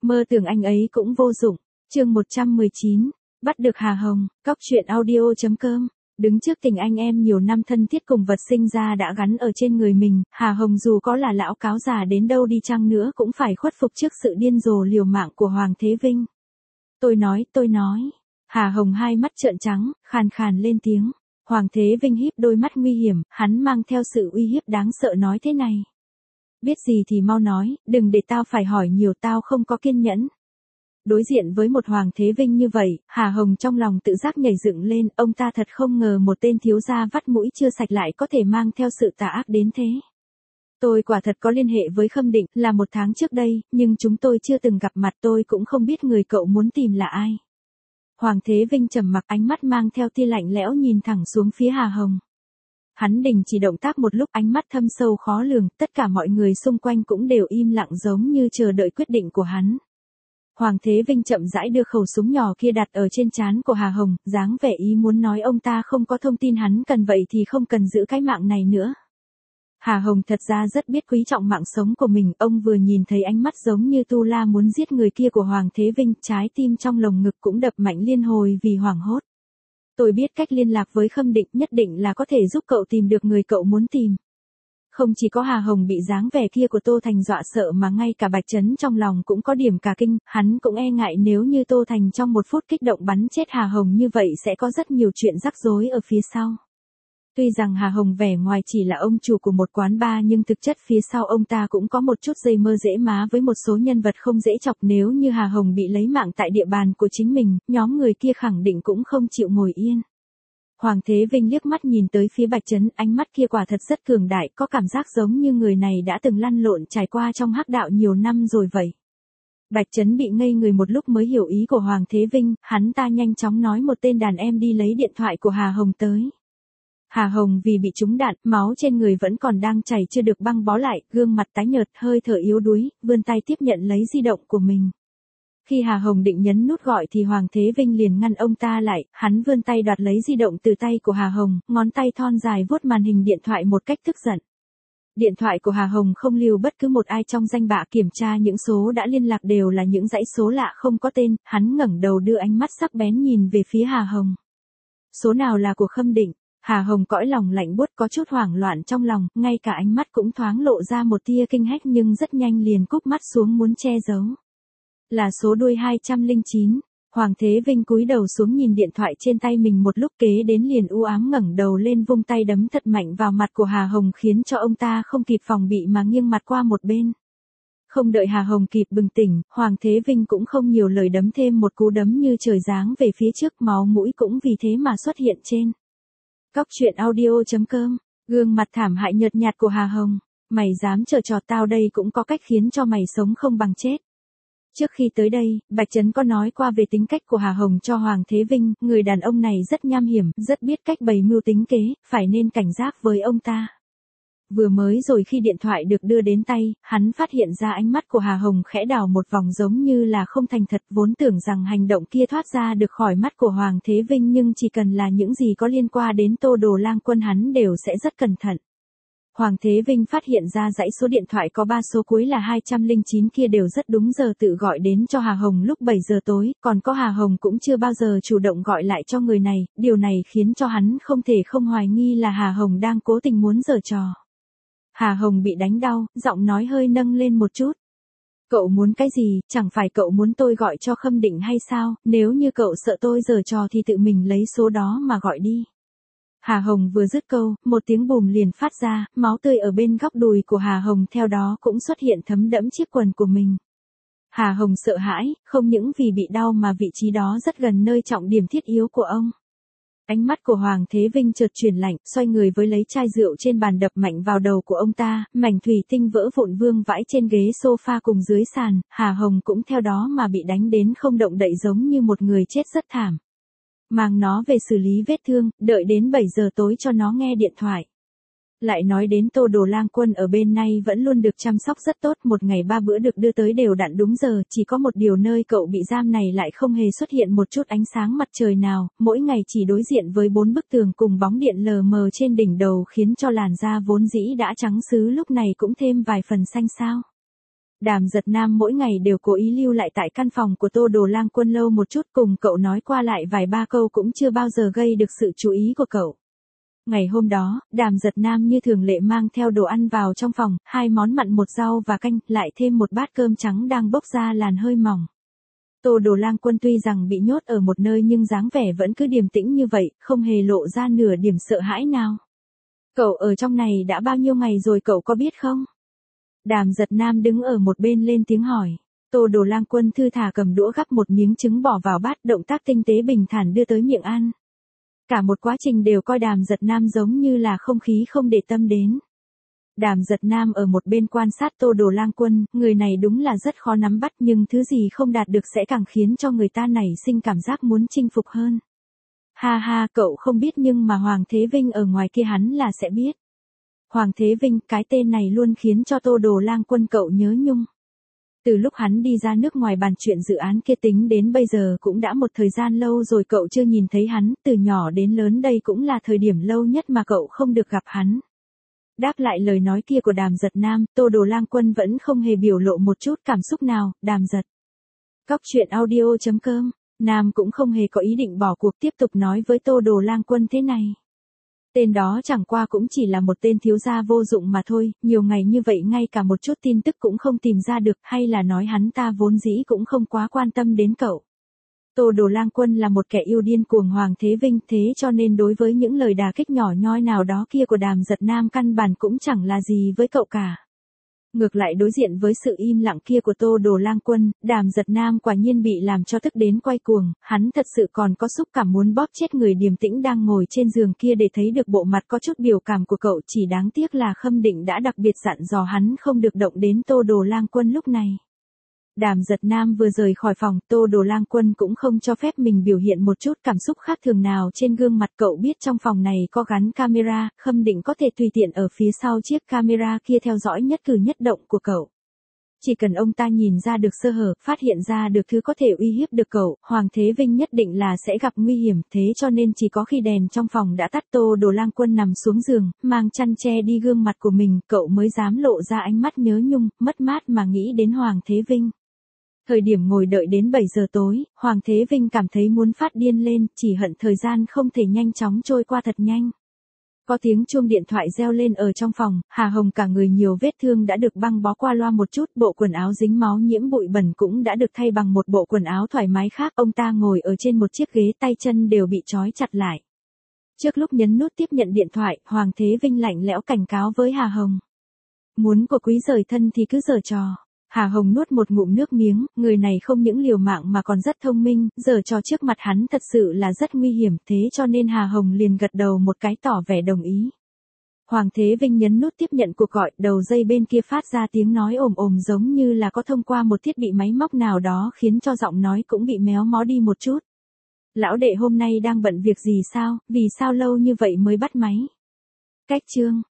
Mơ tưởng anh ấy cũng vô dụng. Chương 119, bắt được Hà Hồng, cóc truyện audio.com. Đứng trước tình anh em nhiều năm thân thiết cùng vật sinh ra đã gắn ở trên người mình, Hà Hồng dù có là lão cáo già đến đâu đi chăng nữa cũng phải khuất phục trước sự điên rồ liều mạng của Hoàng Thế Vinh. Tôi nói. Hà Hồng hai mắt trợn trắng, khàn khàn lên tiếng. Hoàng Thế Vinh híp đôi mắt nguy hiểm, hắn mang theo sự uy hiếp đáng sợ nói thế này. Biết gì thì mau nói, đừng để tao phải hỏi nhiều, tao không có kiên nhẫn. Đối diện với một Hoàng Thế Vinh như vậy, Hà Hồng trong lòng tự giác nhảy dựng lên, ông ta thật không ngờ một tên thiếu gia vắt mũi chưa sạch lại có thể mang theo sự tà ác đến thế. Tôi quả thật có liên hệ với Khâm Định, là 1 tháng trước đây, nhưng chúng tôi chưa từng gặp mặt, tôi cũng không biết người cậu muốn tìm là ai. Hoàng Thế Vinh trầm mặc, ánh mắt mang theo tia lạnh lẽo nhìn thẳng xuống phía Hà Hồng. Hắn đình chỉ động tác một lúc, ánh mắt thâm sâu khó lường, tất cả mọi người xung quanh cũng đều im lặng giống như chờ đợi quyết định của hắn. Hoàng Thế Vinh chậm rãi đưa khẩu súng nhỏ kia đặt ở trên trán của Hà Hồng, dáng vẻ ý muốn nói ông ta không có thông tin hắn cần vậy thì không cần giữ cái mạng này nữa. Hà Hồng thật ra rất biết quý trọng mạng sống của mình, ông vừa nhìn thấy ánh mắt giống như tu la muốn giết người kia của Hoàng Thế Vinh, trái tim trong lồng ngực cũng đập mạnh liên hồi vì hoảng hốt. Tôi biết cách liên lạc với Khâm Định, nhất định là có thể giúp cậu tìm được người cậu muốn tìm. Không chỉ có Hà Hồng bị dáng vẻ kia của Tô Thành dọa sợ mà ngay cả Bạch Trấn trong lòng cũng có điểm cả kinh, hắn cũng e ngại nếu như Tô Thành trong 1 phút kích động bắn chết Hà Hồng như vậy sẽ có rất nhiều chuyện rắc rối ở phía sau. Tuy rằng Hà Hồng vẻ ngoài chỉ là ông chủ của một quán bar nhưng thực chất phía sau ông ta cũng có một chút dây mơ rễ má với một số nhân vật không dễ chọc, nếu như Hà Hồng bị lấy mạng tại địa bàn của chính mình, nhóm người kia khẳng định cũng không chịu ngồi yên. Hoàng Thế Vinh liếc mắt nhìn tới phía Bạch Trấn, ánh mắt kia quả thật rất cường đại, có cảm giác giống như người này đã từng lăn lộn trải qua trong hắc đạo nhiều năm rồi vậy. Bạch Trấn bị ngây người một lúc mới hiểu ý của Hoàng Thế Vinh, hắn ta nhanh chóng nói một tên đàn em đi lấy điện thoại của Hà Hồng tới. Hà Hồng vì bị trúng đạn, máu trên người vẫn còn đang chảy chưa được băng bó lại, gương mặt tái nhợt, hơi thở yếu đuối, vươn tay tiếp nhận lấy di động của mình. Khi Hà Hồng định nhấn nút gọi thì Hoàng Thế Vinh liền ngăn ông ta lại, hắn vươn tay đoạt lấy di động từ tay của Hà Hồng, ngón tay thon dài vuốt màn hình điện thoại một cách tức giận. Điện thoại của Hà Hồng không lưu bất cứ một ai trong danh bạ, kiểm tra những số đã liên lạc đều là những dãy số lạ không có tên, hắn ngẩng đầu đưa ánh mắt sắc bén nhìn về phía Hà Hồng. Số nào là của Khâm Định? Hà Hồng cõi lòng lạnh buốt, có chút hoảng loạn trong lòng, ngay cả ánh mắt cũng thoáng lộ ra một tia kinh hách nhưng rất nhanh liền cúp mắt xuống muốn che giấu. Là số đuôi 209. Hoàng Thế Vinh cúi đầu xuống nhìn điện thoại trên tay mình một lúc, kế đến liền u ám ngẩng đầu lên vung tay đấm thật mạnh vào mặt của Hà Hồng khiến cho ông ta không kịp phòng bị mà nghiêng mặt qua một bên. Không đợi Hà Hồng kịp bừng tỉnh, Hoàng Thế Vinh cũng không nhiều lời đấm thêm một cú đấm như trời giáng về phía trước, máu mũi cũng vì thế mà xuất hiện trên. Cóc truyện audio.com. Gương mặt thảm hại nhợt nhạt của Hà Hồng. Mày dám chờ trò tao đây cũng có cách khiến cho mày sống không bằng chết. Trước khi tới đây, Bạch Trấn có nói qua về tính cách của Hà Hồng cho Hoàng Thế Vinh, người đàn ông này rất nham hiểm, rất biết cách bày mưu tính kế, phải nên cảnh giác với ông ta. Vừa mới rồi khi điện thoại được đưa đến tay, hắn phát hiện ra ánh mắt của Hà Hồng khẽ đảo một vòng giống như là không thành thật, vốn tưởng rằng hành động kia thoát ra được khỏi mắt của Hoàng Thế Vinh nhưng chỉ cần là những gì có liên quan đến Tô Đồ Lang Quân hắn đều sẽ rất cẩn thận. Hoàng Thế Vinh phát hiện ra dãy số điện thoại có 3 số cuối là 209 kia đều rất đúng giờ tự gọi đến cho Hà Hồng lúc 7 giờ tối, còn có Hà Hồng cũng chưa bao giờ chủ động gọi lại cho người này, điều này khiến cho hắn không thể không hoài nghi là Hà Hồng đang cố tình muốn giở trò. Hà Hồng bị đánh đau, giọng nói hơi nâng lên một chút. Cậu muốn cái gì, chẳng phải cậu muốn tôi gọi cho Khâm Định hay sao, nếu như cậu sợ tôi giở trò thì tự mình lấy số đó mà gọi đi. Hà Hồng vừa dứt câu, một tiếng bùm liền phát ra, máu tươi ở bên góc đùi của Hà Hồng theo đó cũng xuất hiện thấm đẫm chiếc quần của mình. Hà Hồng sợ hãi, không những vì bị đau mà vị trí đó rất gần nơi trọng điểm thiết yếu của ông. Ánh mắt của Hoàng Thế Vinh chợt chuyển lạnh, xoay người với lấy chai rượu trên bàn đập mạnh vào đầu của ông ta, mảnh thủy tinh vỡ vụn vương vãi trên ghế sofa cùng dưới sàn, Hà Hồng cũng theo đó mà bị đánh đến không động đậy giống như một người chết rất thảm. Mang nó về xử lý vết thương, đợi đến 7 giờ tối cho nó nghe điện thoại. Lại nói đến Tô Đồ Lang Quân ở bên này vẫn luôn được chăm sóc rất tốt, 1 ngày 3 bữa được đưa tới đều đặn đúng giờ, chỉ có một điều nơi cậu bị giam này lại không hề xuất hiện một chút ánh sáng mặt trời nào, mỗi ngày chỉ đối diện với 4 bức tường cùng bóng điện lờ mờ trên đỉnh đầu khiến cho làn da vốn dĩ đã trắng xứ lúc này cũng thêm vài phần xanh xao. Đàm Giật Nam mỗi ngày đều cố ý lưu lại tại căn phòng của Tô Đồ Lang Quân lâu một chút, cùng cậu nói qua lại vài ba câu cũng chưa bao giờ gây được sự chú ý của cậu. Ngày hôm đó, Đàm Giật Nam như thường lệ mang theo đồ ăn vào trong phòng, 2 món mặn 1 rau và canh, lại thêm một bát cơm trắng đang bốc ra làn hơi mỏng. Tô Đồ Lang Quân tuy rằng bị nhốt ở một nơi nhưng dáng vẻ vẫn cứ điềm tĩnh như vậy, không hề lộ ra nửa điểm sợ hãi nào. Cậu ở trong này đã bao nhiêu ngày rồi cậu có biết không? Đàm Giật Nam đứng ở một bên lên tiếng hỏi. Tô Đồ Lang Quân thư thả cầm đũa gắp một miếng trứng bỏ vào bát, động tác tinh tế bình thản đưa tới miệng ăn. Cả một quá trình đều coi Đàm Giật Nam giống như là không khí không để tâm đến. Đàm Giật Nam ở một bên quan sát Tô Đồ Lang Quân, người này đúng là rất khó nắm bắt nhưng thứ gì không đạt được sẽ càng khiến cho người ta nảy sinh cảm giác muốn chinh phục hơn. Ha ha, cậu không biết nhưng mà Hoàng Thế Vinh ở ngoài kia hắn là sẽ biết. Hoàng Thế Vinh, cái tên này luôn khiến cho Tô Đồ Lang Quân cậu nhớ nhung. Từ lúc hắn đi ra nước ngoài bàn chuyện dự án kia tính đến bây giờ cũng đã một thời gian lâu rồi cậu chưa nhìn thấy hắn, từ nhỏ đến lớn đây cũng là thời điểm lâu nhất mà cậu không được gặp hắn. Đáp lại lời nói kia của Đàm Giật Nam, Tô Đồ Lang Quân vẫn không hề biểu lộ một chút cảm xúc nào. Đàm Giật. Cóc truyện audio.com. Nam cũng không hề có ý định bỏ cuộc, tiếp tục nói với Tô Đồ Lang Quân thế này. Tên đó chẳng qua cũng chỉ là một tên thiếu gia vô dụng mà thôi, nhiều ngày như vậy ngay cả một chút tin tức cũng không tìm ra được, hay là nói hắn ta vốn dĩ cũng không quá quan tâm đến cậu. Tô Đồ Lang Quân là một kẻ yêu điên cuồng Hoàng Thế Vinh, thế cho nên đối với những lời đả kích nhỏ nhoi nào đó kia của Đàm Giật Nam căn bản cũng chẳng là gì với cậu cả. Ngược lại đối diện với sự im lặng kia của Tô Đồ Lang Quân, Đàm Giật Nam quả nhiên bị làm cho tức đến quay cuồng, hắn thật sự còn có xúc cảm muốn bóp chết người điềm tĩnh đang ngồi trên giường kia để thấy được bộ mặt có chút biểu cảm của cậu, chỉ đáng tiếc là Khâm Định đã đặc biệt dặn dò hắn không được động đến Tô Đồ Lang Quân lúc này. Đàm Giật Nam vừa rời khỏi phòng, Tô Đồ Lang Quân cũng không cho phép mình biểu hiện một chút cảm xúc khác thường nào trên gương mặt, cậu biết trong phòng này có gắn camera, Khâm Định có thể tùy tiện ở phía sau chiếc camera kia theo dõi nhất cử nhất động của cậu. Chỉ cần ông ta nhìn ra được sơ hở, phát hiện ra được thứ có thể uy hiếp được cậu, Hoàng Thế Vinh nhất định là sẽ gặp nguy hiểm, thế cho nên chỉ có khi đèn trong phòng đã tắt, Tô Đồ Lang Quân nằm xuống giường, mang chăn che đi gương mặt của mình, cậu mới dám lộ ra ánh mắt nhớ nhung, mất mát mà nghĩ đến Hoàng Thế Vinh. Thời điểm ngồi đợi đến 7 giờ tối, Hoàng Thế Vinh cảm thấy muốn phát điên lên, chỉ hận thời gian không thể nhanh chóng trôi qua thật nhanh. Có tiếng chuông điện thoại reo lên ở trong phòng, Hà Hồng cả người nhiều vết thương đã được băng bó qua loa một chút, bộ quần áo dính máu nhiễm bụi bẩn cũng đã được thay bằng một bộ quần áo thoải mái khác, ông ta ngồi ở trên một chiếc ghế, tay chân đều bị trói chặt lại. Trước lúc nhấn nút tiếp nhận điện thoại, Hoàng Thế Vinh lạnh lẽo cảnh cáo với Hà Hồng. Muốn của quý rời thân thì cứ giở trò. Hà Hồng nuốt một ngụm nước miếng, người này không những liều mạng mà còn rất thông minh, giở trò trước mặt hắn thật sự là rất nguy hiểm, thế cho nên Hà Hồng liền gật đầu một cái tỏ vẻ đồng ý. Hoàng Thế Vinh nhấn nút tiếp nhận cuộc gọi, đầu dây bên kia phát ra tiếng nói ồm ồm giống như là có thông qua một thiết bị máy móc nào đó khiến cho giọng nói cũng bị méo mó đi một chút. Lão đệ hôm nay đang bận việc gì sao, vì sao lâu như vậy mới bắt máy? Cách chương.